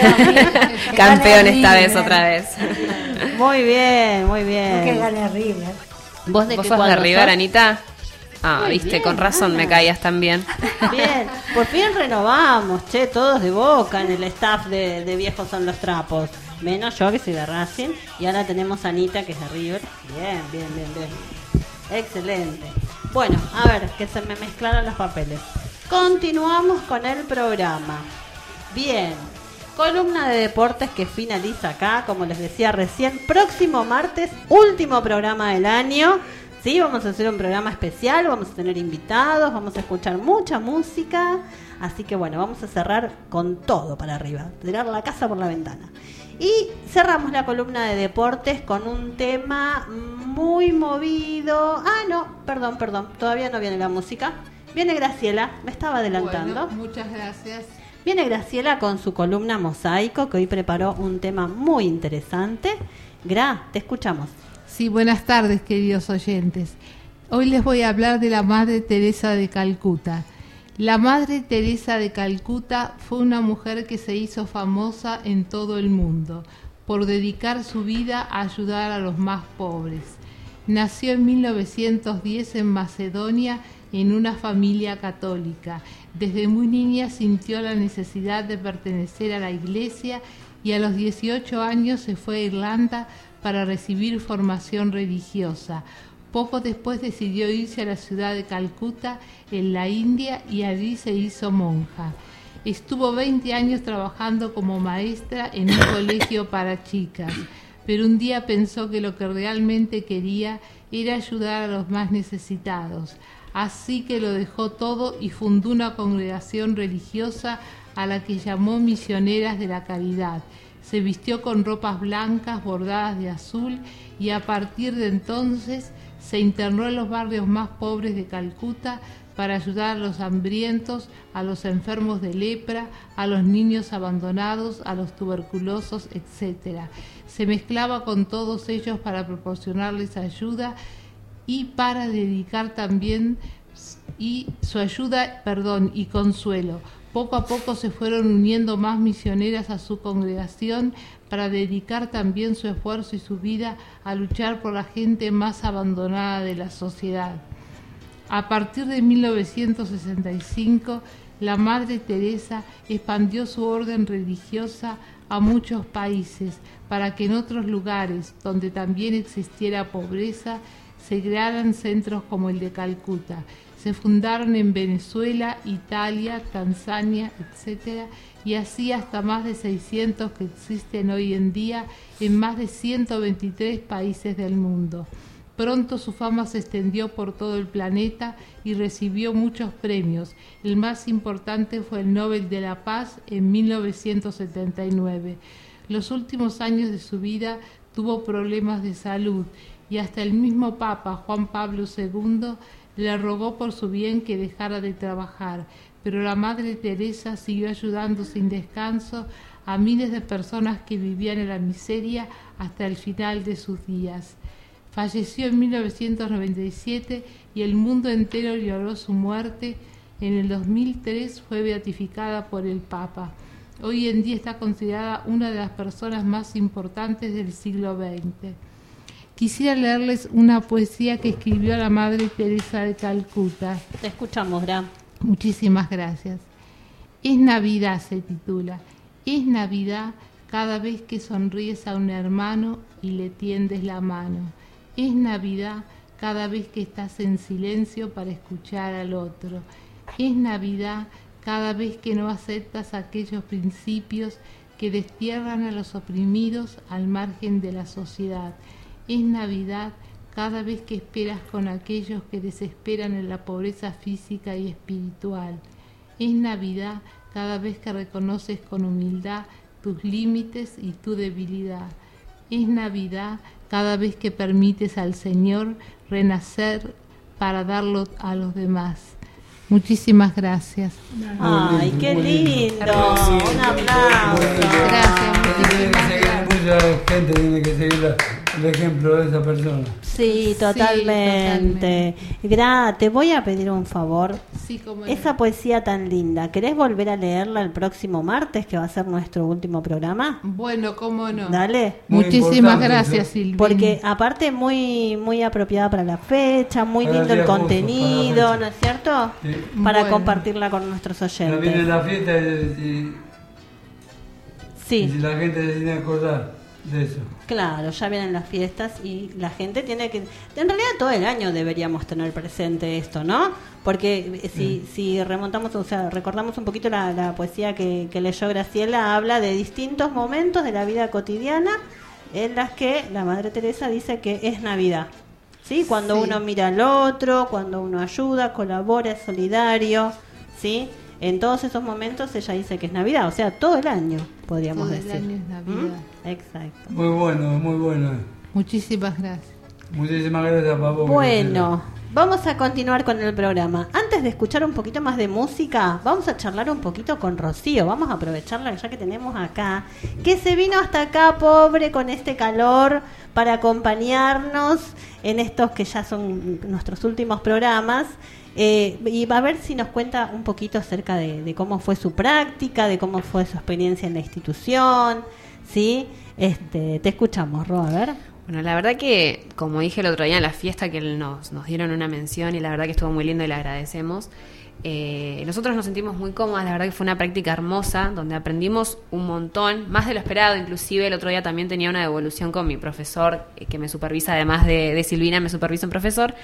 Que Campeón gane esta vez River. otra vez. Muy bien, muy No que bien. gane River. ¿Vos de ¿Vos qué sos de cuadro River, sos? Anita? Ah, Muy viste, bien, con razón me Ana. caías también. Bien, por fin renovamos, che, todos de Boca en el staff de, de Viejos Son los Trapos. Menos yo que soy de Racing. Y ahora tenemos a Anita que es de River. Bien, bien, bien, bien. Excelente. Bueno, a ver, que se me mezclaron los papeles. Continuamos con el programa. Bien, columna de deportes que finaliza acá, como les decía recién. Próximo martes, último programa del año. Sí, vamos a hacer un programa especial, vamos a tener invitados, vamos a escuchar mucha música. Así que bueno, vamos a cerrar con todo para arriba, tirar la casa por la ventana. Y cerramos la columna de deportes con un tema muy movido. Ah, no, perdón, perdón, todavía no viene la música. Viene Graciela, me estaba adelantando. Bueno, muchas gracias. Viene Graciela con su columna Mosaico, que hoy preparó un tema muy interesante. Gra, te escuchamos. Sí, buenas tardes, queridos oyentes. Hoy les voy a hablar de la Madre Teresa de Calcuta. La Madre Teresa de Calcuta fue una mujer que se hizo famosa en todo el mundo por dedicar su vida a ayudar a los más pobres. Nació en mil novecientos diez en Macedonia en una familia católica. Desde muy niña sintió la necesidad de pertenecer a la Iglesia y a los dieciocho años se fue a Irlanda para recibir formación religiosa. Poco después decidió irse a la ciudad de Calcuta, en la India, y allí se hizo monja. Estuvo veinte años trabajando como maestra en un colegio para chicas, pero un día pensó que lo que realmente quería era ayudar a los más necesitados. Así que lo dejó todo y fundó una congregación religiosa a la que llamó Misioneras de la Caridad. Se vistió con ropas blancas bordadas de azul y a partir de entonces se internó en los barrios más pobres de Calcuta para ayudar a los hambrientos, a los enfermos de lepra, a los niños abandonados, a los tuberculosos, etcétera. Se mezclaba con todos ellos para proporcionarles ayuda y para dedicar también y su ayuda, perdón, y consuelo. Poco a poco se fueron uniendo más misioneras a su congregación para dedicar también su esfuerzo y su vida a luchar por la gente más abandonada de la sociedad. A partir de mil novecientos sesenta y cinco, la Madre Teresa expandió su orden religiosa a muchos países para que en otros lugares donde también existiera pobreza se crearan centros como el de Calcuta. Se fundaron en Venezuela, Italia, Tanzania, etcétera, y así hasta más de seiscientos que existen hoy en día en más de ciento veintitrés países del mundo. Pronto su fama se extendió por todo el planeta y recibió muchos premios. El más importante fue el Nobel de la Paz en mil novecientos setenta y nueve. Los últimos años de su vida tuvo problemas de salud y hasta el mismo Papa Juan Pablo segundo le rogó por su bien que dejara de trabajar, pero la Madre Teresa siguió ayudando sin descanso a miles de personas que vivían en la miseria hasta el final de sus días. Falleció en mil novecientos noventa y siete y el mundo entero lloró su muerte. En el dos mil tres fue beatificada por el Papa. Hoy en día está considerada una de las personas más importantes del siglo veinte. Quisiera leerles una poesía que escribió la Madre Teresa de Calcuta. Te escuchamos, Gra. Muchísimas gracias. Es Navidad, se titula. Es Navidad cada vez que sonríes a un hermano y le tiendes la mano. Es Navidad cada vez que estás en silencio para escuchar al otro. Es Navidad cada vez que no aceptas aquellos principios que destierran a los oprimidos al margen de la sociedad. Es Navidad cada vez que esperas con aquellos que desesperan en la pobreza física y espiritual. Es Navidad cada vez que reconoces con humildad tus límites y tu debilidad. Es Navidad cada vez que permites al Señor renacer para darlo a los demás. Muchísimas gracias. Ay, qué lindo. Un aplauso. Gracias, muchísimas gracias. Mucha gente tiene que seguir la, el ejemplo de esa persona. Sí, totalmente. Sí, Gra, te voy a pedir un favor. Sí, cómo no. Esa poesía tan linda, ¿querés volver a leerla el próximo martes, que va a ser nuestro último programa? Bueno, cómo no. Dale. Muy Muchísimas gracias, Silvina. Porque aparte muy muy apropiada para la fecha, muy para lindo el contenido, ¿no es cierto? Sí. Para Bueno. compartirla con nuestros oyentes. También en la fiesta y, sí. y si la gente se tiene que acordar de eso. Claro, ya vienen las fiestas y la gente tiene que... En realidad todo el año deberíamos tener presente esto, ¿no? Porque si, si remontamos, o sea, recordamos un poquito la, la poesía que, que leyó Graciela, habla de distintos momentos de la vida cotidiana en las que la Madre Teresa dice que es Navidad. ¿sí? Cuando Sí. uno mira al otro, cuando uno ayuda, colabora, es solidario, ¿sí? En todos esos momentos ella dice que es Navidad, o sea, todo el año, podríamos Todo el decir. año es Navidad. ¿Mm? Exacto. Muy bueno, muy bueno. Muchísimas gracias. Muchísimas gracias, Papo. Bueno, vamos a continuar con el programa. Antes de escuchar un poquito más de música, vamos a charlar un poquito con Rocío. Vamos a aprovecharla ya que tenemos acá, que se vino hasta acá, pobre, con este calor, para acompañarnos en estos que ya son nuestros últimos programas. Eh, y va a ver si nos cuenta un poquito acerca de, de cómo fue su práctica, de cómo fue su experiencia en la institución, ¿sí? Este, te escuchamos, Ro, a ver. Bueno, la verdad que, como dije el otro día en la fiesta, que nos, nos dieron una mención y la verdad que estuvo muy lindo y le agradecemos. Eh, nosotros nos sentimos muy cómodas, la verdad que fue una práctica hermosa, donde aprendimos un montón, más de lo esperado. Inclusive el otro día también tenía una devolución con mi profesor, eh, que me supervisa, además de, de Silvina, me supervisa un profesor.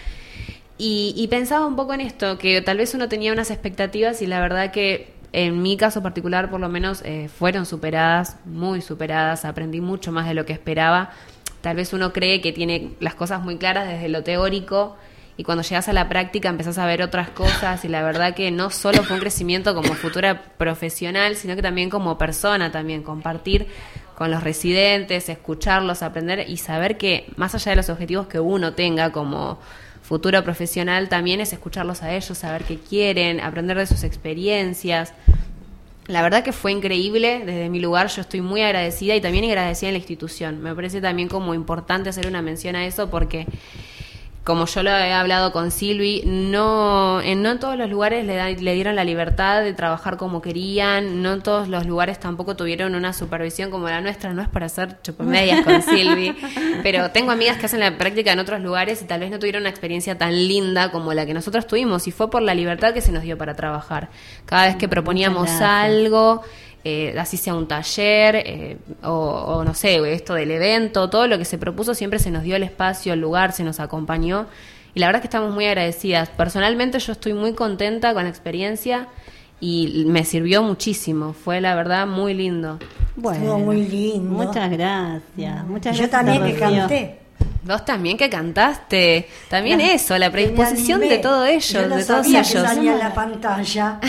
Y, y pensaba un poco en esto, que tal vez uno tenía unas expectativas y la verdad que en mi caso particular por lo menos eh, fueron superadas, muy superadas, aprendí mucho más de lo que esperaba. Tal vez uno cree que tiene las cosas muy claras desde lo teórico y cuando llegas a la práctica empezás a ver otras cosas y la verdad que no solo fue un crecimiento como futura profesional, sino que también como persona, también compartir con los residentes, escucharlos, aprender y saber que más allá de los objetivos que uno tenga como futuro profesional, también es escucharlos a ellos, saber qué quieren, aprender de sus experiencias. La verdad que fue increíble, desde mi lugar yo estoy muy agradecida y también agradecida en la institución. Me parece también como importante hacer una mención a eso porque, como yo lo he hablado con Silvi, no en, no en todos los lugares le, da, le dieron la libertad de trabajar como querían, no en todos los lugares tampoco tuvieron una supervisión como la nuestra, no es para hacer chupamedias con Silvi, pero tengo amigas que hacen la práctica en otros lugares y tal vez no tuvieron una experiencia tan linda como la que nosotros tuvimos y fue por la libertad que se nos dio para trabajar. Cada vez que proponíamos algo, Eh, así sea un taller eh, o, o no sé, esto del evento, todo lo que se propuso siempre se nos dio el espacio, el lugar, se nos acompañó y la verdad es que estamos muy agradecidas. Personalmente yo estoy muy contenta con la experiencia y me sirvió muchísimo, fue la verdad muy lindo. Bueno, estuvo muy lindo. Muchas gracias. Muchas Yo gracias, también que Rocío. canté. Vos también que cantaste, también Ya, eso, la predisposición me animé. de todo ellos, Yo no de todos sabía ellos. que salía en la pantalla.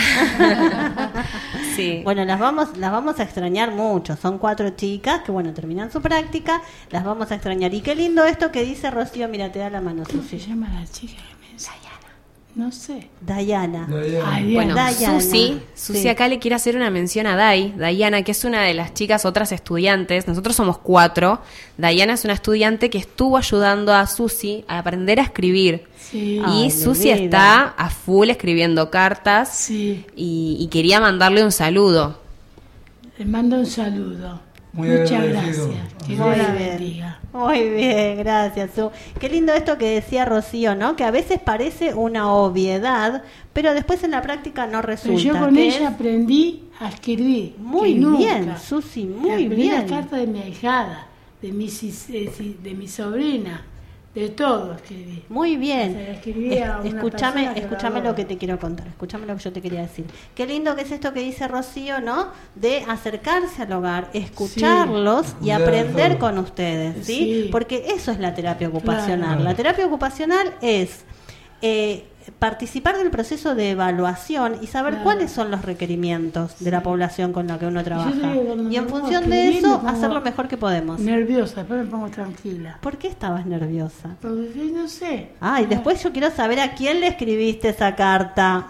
Sí. Bueno, las vamos, las vamos a extrañar mucho. Son cuatro chicas que, bueno, terminan su práctica. Las vamos a extrañar. Y qué lindo esto que dice Rocío. Mira, te da la mano, ¿Cómo Susi. se llama la chica que me enseña? No sé. Dayana. Ay, Bueno, Dayana. Susi, Susi Sí. acá le quiere hacer una mención a Day, Dayana, que es una de las chicas, otras estudiantes, nosotros somos cuatro, Dayana es una estudiante que estuvo ayudando a Susi a aprender a escribir. Sí. Y Ay, Susi mi vida. está a full escribiendo cartas Sí. y, y quería mandarle un saludo. Le mando un saludo. Muy Muchas agradecido. gracias. Que Muy Dios la bien. bendiga. Muy bien, gracias, Su. Qué lindo esto que decía Rocío, ¿no? Que a veces parece una obviedad, pero después en la práctica no resulta. Pero yo con que ella es- aprendí a escribir. Muy que nunca. bien, Susi, muy Aprendí bien. las cartas de mi ahijada, de mi, sis- eh, si- de mi sobrina, de todo escribí. Muy bien. O sea, escribí a una escúchame, persona que escúchame lo lo que te quiero contar, escúchame lo que yo te quería decir. Qué lindo que es esto que dice Rocío, ¿no? De acercarse al hogar, escucharlos y Cuidar aprender todo. con ustedes, ¿sí? Sí. Porque eso es la terapia ocupacional. Claro. La terapia ocupacional es eh, participar del proceso de evaluación y saber Claro. cuáles son los requerimientos de la población con la que uno trabaja. Yo digo, cuando Y en me pongo función a de escribir, eso, me pongo hacer lo mejor que podemos. Nerviosa, después me pongo tranquila. ¿Por qué estabas nerviosa? Porque yo no sé. Ah, y después yo quiero saber a quién le escribiste esa carta.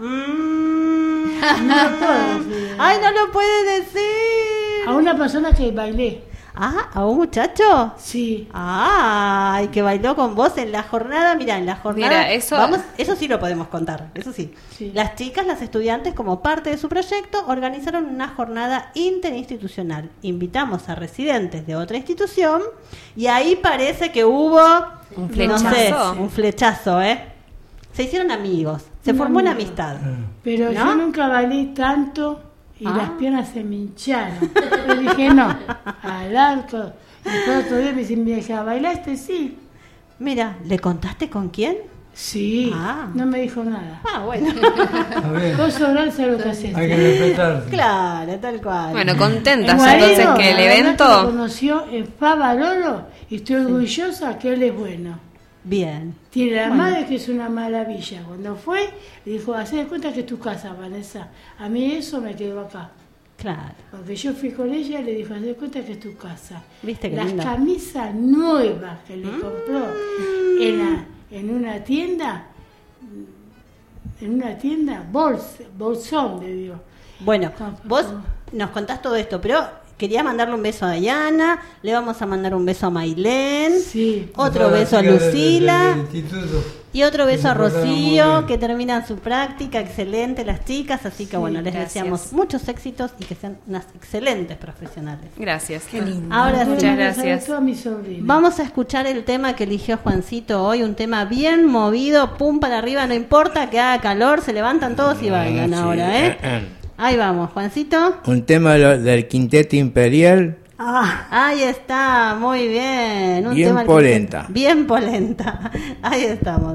Mm. No lo puedo decir. Ay, no lo puede decir. A una persona que bailé. Ah, ¿a un muchacho? Sí. Ah, y que bailó con vos en la jornada. Mira, en la jornada. Mira, eso- Vamos, eso sí lo podemos contar, eso sí. Sí. Las chicas, las estudiantes, como parte de su proyecto, organizaron una jornada interinstitucional. Invitamos a residentes de otra institución y ahí parece que hubo Un no flechazo. sé, un flechazo, ¿eh? Se hicieron amigos, se Un formó una amigo. amistad. Pero ¿No? yo nunca bailé tanto y Ah. las piernas se me hincharon. Yo dije, no, al arco. Y después otro día me dice mi hija, ¿bailaste? Sí. Mira, ¿le contaste con quién? Sí. Ah. No me dijo nada. Ah, bueno. A ver, Vos sobrar sabés lo que haces. hay que respetarse. Claro, tal cual. Bueno, El contentas marido, entonces que el la verdad que lo evento... conoció en Favaloro y estoy orgullosa que él es bueno. Bien. Tiene la Bueno. madre que es una maravilla. Cuando fue, le dijo, haz de cuenta que es tu casa, Vanessa. A mí eso me quedó acá. Claro. Porque yo fui con ella y le dijo, haz de cuenta que es tu casa. ¿Viste qué Las lindo? camisas nuevas que le compró en, la, en una tienda, en una tienda, bols, bolsón, le digo. Bueno, vos nos contás todo esto, pero quería mandarle un beso a Diana, le vamos a mandar un beso a Mailén, otro Todas las beso a chicas del- Lucila del- del instituto. y otro Que beso se a portaron muy Rocío, bien. que terminan su práctica, excelente las chicas, así que Sí, bueno, les gracias. deseamos muchos éxitos y que sean unas excelentes profesionales. Gracias. Qué lindo. Ahora sí, Muchas gracias. Sobre todo a mi sobrina. vamos a escuchar el tema que eligió Juancito hoy, un tema bien movido, pum para arriba, no importa que haga calor, se levantan todos y bailan sí. ahora, ¿eh? Ahí vamos, Juancito. Un tema de lo- del Quinteto Imperial. Ah, Ahí está, muy bien. Un Bien tema al que- polenta. Bien polenta. Ahí estamos.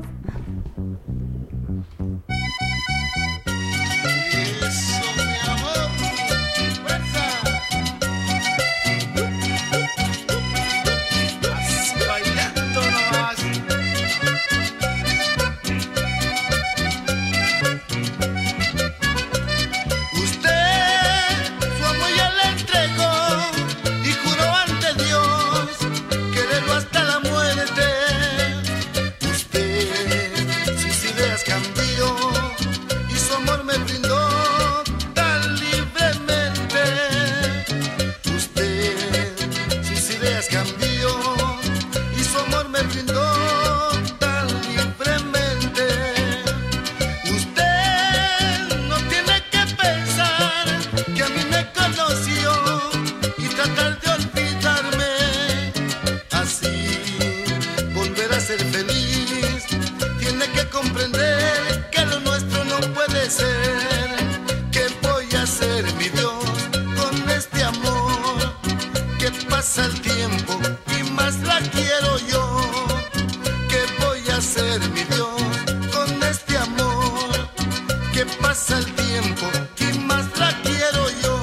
Eso, mi amor. Fuerza. Así bailando nomás. Usted su amor ya le entregó y juró ante Dios quererlo hasta la muerte. Usted sus ideas cambió y su amor me brindó tan libremente. Usted sus ideas cambió y su amor me brindó tan libremente. Usted no tiene que pensar que a mí me conoció y tratar de olvidarme. Así volver a ser feliz. Tiene que comprender que lo nuestro no puede ser. ¿Qué voy a hacer, mi Dios, con este amor? Que pasa el tiempo y más la quiero yo. ¿Qué voy a hacer, mi Dios, con este amor? Que pasa el tiempo y más la quiero yo.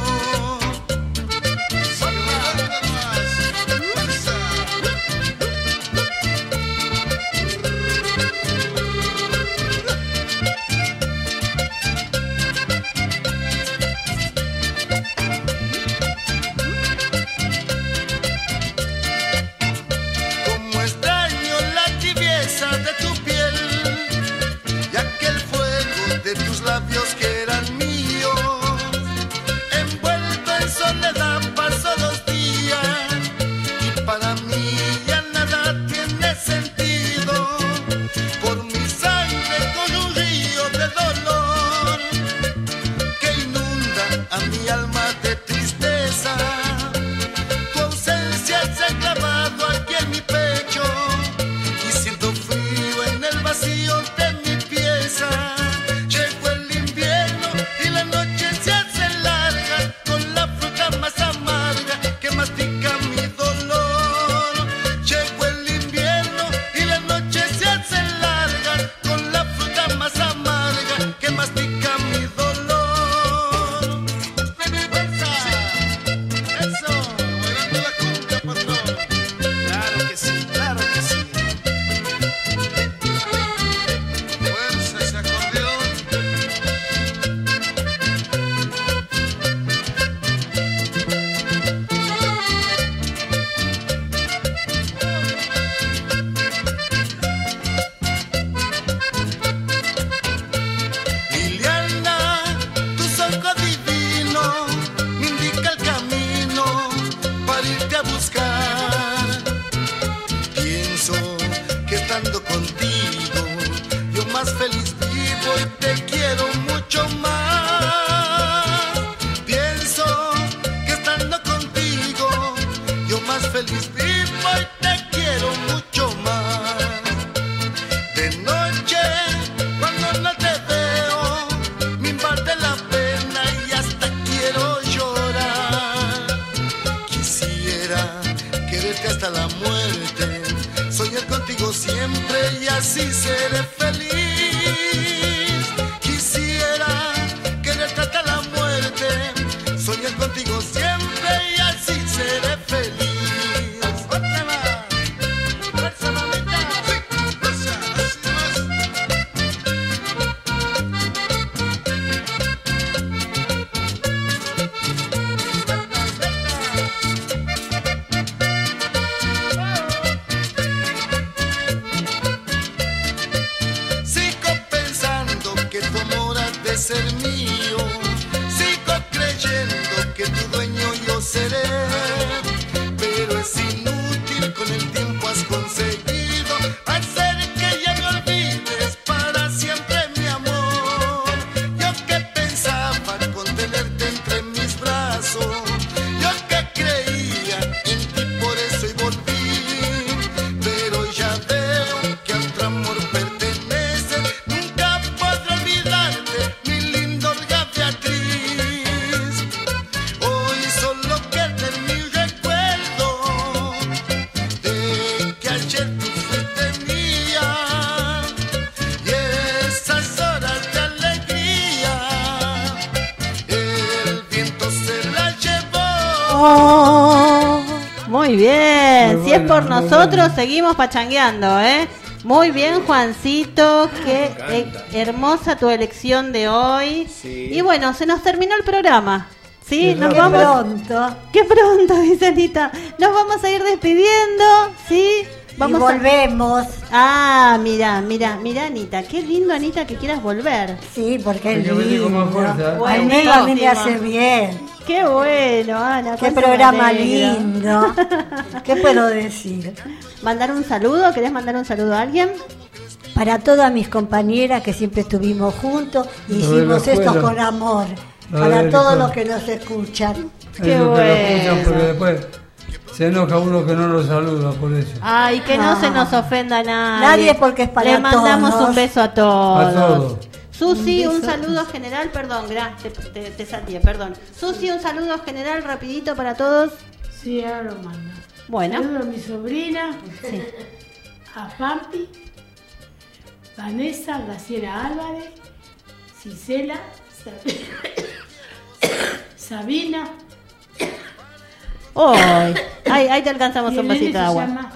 Como extraño la tibieza de tu piel y aquel fuego de tus labios que eran míos. Envuelto en soledad paso los días y para mí ya nada tiene sentido. Por mi sangre con un río de dolor que inunda a mi alma de tristeza. Tu ausencia se ha clavado aquí en mi pecho y siento frío en el vacío de mi pieza. Llegó el invierno y la noche se hace larga con la fruta más amarga que mastica mi dolor. Llegó el invierno y la noche se hace larga con la fruta más amarga que mastica mi dolor. ¡Fuerza! ¡Eso! ¡Bailando la cumbia, patrón! ¡Claro que sí! ¡Claro que sí! ¡Fuerza ese acordeón! Liliana, tus ojos divinos me indica el camino para irte a buscar. Pienso que estando contigo yo más feliz vivo y te quiero mucho más. Pienso que estando contigo yo más feliz vivo y te quiero mucho más. De noche, cuando no te veo, me invade la pena y hasta quiero llorar. Quisiera quererte hasta la muerte, soñar contigo siempre y así seré feliz. Quisiera quererte hasta la muerte, soñar contigo siempre y así seré feliz. ¡Otra más! ¡Fuerza, mamita! ¡Sí! Muy bien, Muy si es buena, por muy nosotros, buena. seguimos pachangueando, ¿eh? Muy bien, Juancito, qué eh, hermosa tu elección de hoy. Sí. Y bueno, se nos terminó el programa. ¿Sí? Qué Nos Qué vamos. pronto. Qué pronto, dice Anita. Nos vamos a ir despidiendo, ¿sí? Vamos y a- volvemos. Ah, mira, mira, mira, Anita. Qué lindo, Anita, que quieras volver. Sí, porque Hay es que venir con más lindo. fuerza. Bueno, Al menos a mí me buenísimo. hace bien. Qué bueno, Ana. Qué cuánto me programa alegro. lindo. ¿Qué puedo decir? ¿Mandar un saludo? ¿Querés mandar un saludo a alguien? Para todas mis compañeras que siempre estuvimos juntos, Lo de la hicimos esto escuela. con amor. Lo de Para la todos escuela. los que nos escuchan. Qué Eso que lo escuchan bueno. porque después se enoja uno que no lo saluda por eso. Ay, que no Ah. se nos ofenda nadie. Nadie, porque es para Le mandamos todos. un beso a todos. A todos. Susi, Un un, beso. saludo general, perdón, gra- te, te, te salteé, perdón. Susi, un saludo general rapidito para todos. Sí, ahora lo mando. Bueno. Saludo a mi sobrina, Sí. a Pampi, Vanessa, Graciela Álvarez, Cisela, Sa- Sabina. Ay, ahí, ahí te alcanzamos y un el nene vasito de se agua. llama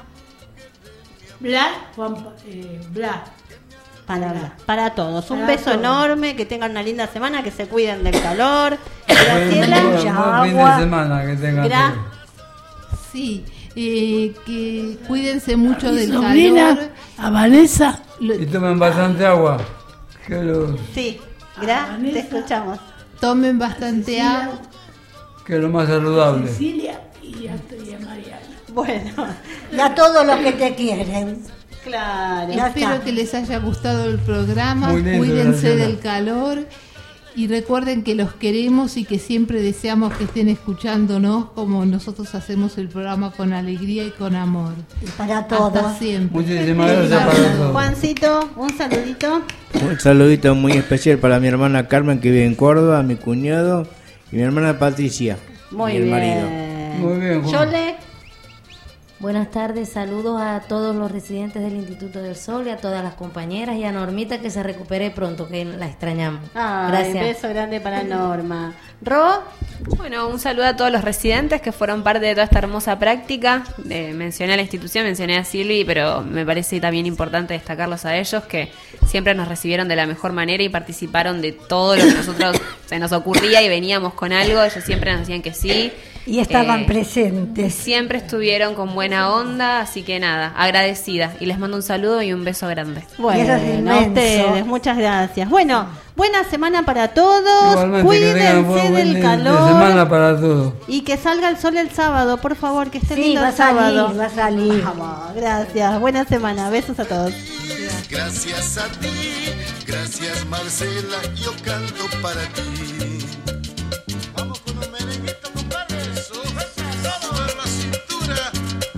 Bla, Juan, Pa- eh, Bla. Para, para todos. Un Para beso todos. enorme, que tengan una linda semana, que se cuiden del calor. Buen, Graciela, buen- mucha buen fin de agua. semana que tengan. Gra- todos. Sí, eh, que cuídense mucho Mi del sobrina, calor. a Vanessa. Lo- Y tomen bastante agua. Que lo, sí, Gra, Ah, te Vanessa. escuchamos. Tomen bastante Cecilia. agua. que es lo más saludable. Cecilia y a, y a Mariana. Bueno, Y a todos los que te quieren. claro. Ya Espero está. que les haya gustado el programa. Muy lindo, Cuídense Graciela. del calor. Y recuerden que los queremos y que siempre deseamos que estén escuchándonos como nosotros hacemos el programa con alegría y con amor. Y para Hasta todos. siempre. Muchísimas gracias para todos. Juancito, un saludito. Un saludito muy especial para mi hermana Carmen que vive en Córdoba, mi cuñado y mi hermana Patricia. Muy y el bien. marido. Muy bien, Juan. Yole, Buenas tardes, saludos a todos los residentes del Instituto del Sol y a todas las compañeras y a Normita que se recupere pronto, que la extrañamos. ay, Gracias. beso grande para Norma. Ro, Bueno, un saludo a todos los residentes que fueron parte de toda esta hermosa práctica. Eh, mencioné a la institución, mencioné a Silvi, pero me parece también importante destacarlos a ellos que siempre nos recibieron de la mejor manera y participaron de todo lo que nosotros se nos ocurría y veníamos con algo. Ellos siempre nos decían que sí. Y estaban Eh, presentes. Siempre estuvieron con buena onda, así que nada, agradecida. Y les mando un saludo y un beso grande. bueno, eso es a inmenso. ustedes, muchas gracias. Bueno, buena semana para todos. Igualmente, que tengan Cuídense buen, buen del fin de calor. semana para todos. Y que salga el sol el sábado, por favor, que esté Sí, lindo va el a salir, sábado. va a salir. Vamos, gracias. Buena semana. Besos a todos. Gracias a ti, gracias Marcela, yo canto para ti. Vamos con un merenguito, compadre. Sujeta todo en la cintura.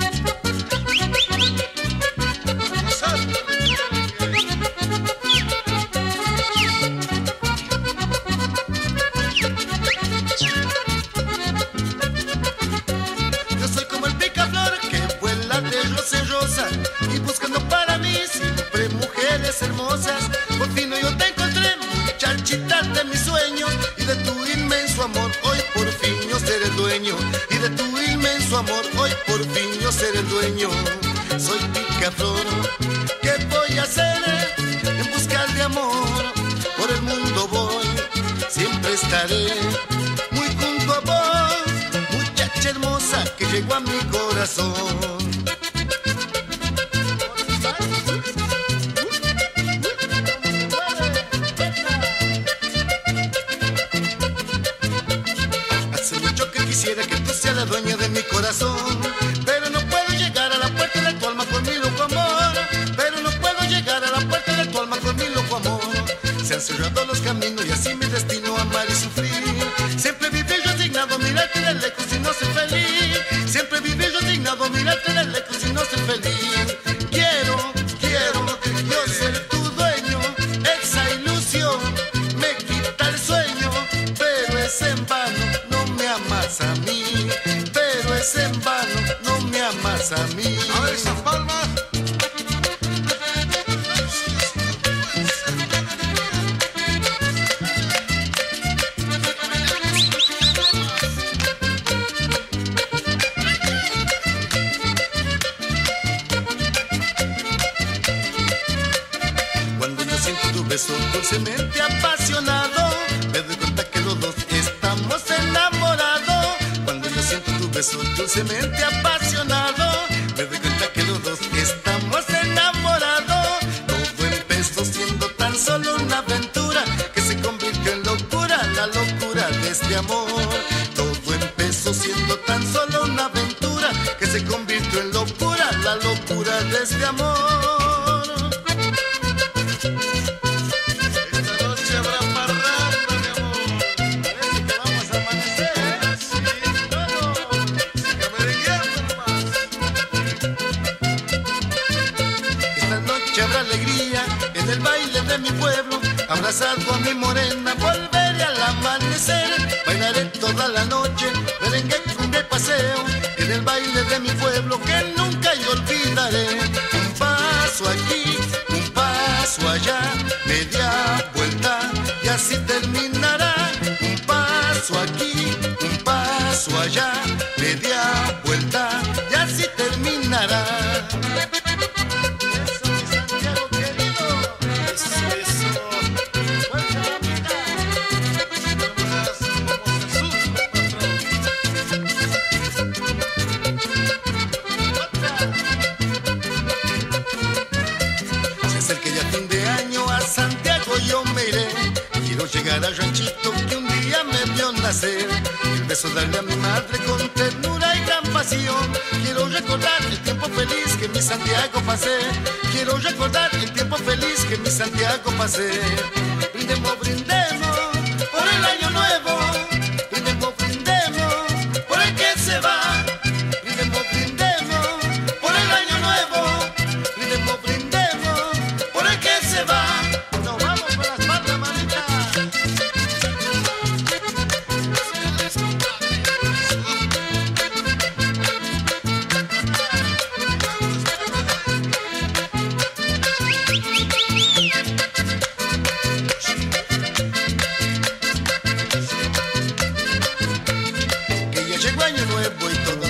Yo soy como el picaflor que vuela de rosa en rosa y buscando para mí siempre mujeres hermosas. Por fin yo te encontré, muchachita de mis sueños, y de tu inmenso amor hoy por fin yo seré el dueño. Y de tu inmenso amor hoy por fin yo seré el dueño. Soy picaflor, ¿qué voy a hacer en buscar de amor? Por el mundo voy, siempre estaré muy junto a vos, muchacha hermosa que llegó a mi corazón. Hace mucho que quisiera que tú seas la dueña de mi corazón, pero no puedo llegar a la puerta de tu alma con mi loco amor. Pero no puedo llegar a la puerta de tu alma con mi loco amor. Se han cerrado los caminos y así mi destino amar y sufrir. Siempre vivir yo asignado a mirarte de lejos y no ser feliz. Siempre vivir yo asignado a mirarte de lejos y no ser feliz. Quiero, quiero yo ser tu dueño. Esa ilusión me quita el sueño, pero es en vano, no me amas a mí. Pero es en vano, no me amas a mí. A ver esas palmas. beso dulcemente apasionado, me doy cuenta que los dos estamos enamorados. Cuando yo siento tu beso dulcemente apasionado, me doy cuenta que los dos estamos enamorados. Todo empezó siendo tan solo una aventura que se convirtió en locura, la locura de este amor. Todo empezó siendo tan solo una aventura que se convirtió en locura, la locura de este amor. Mi pueblo, abrazado a mi morena, volveré al amanecer, bailaré toda la noche, merengue, cumbia y paseo, en el baile de mi pueblo que nunca yo olvidaré. Un paso aquí, un paso allá, media vuelta y así terminará. Un paso aquí, un paso allá, media vuelta y así terminará. Llegar al ranchito que un día me vio nacer, el beso darle a mi madre con ternura y gran pasión. Quiero recordar el tiempo feliz que en mi Santiago pasé, quiero recordar el tiempo feliz que en mi Santiago pasé. Brindemos, brindemos por el año nuevo,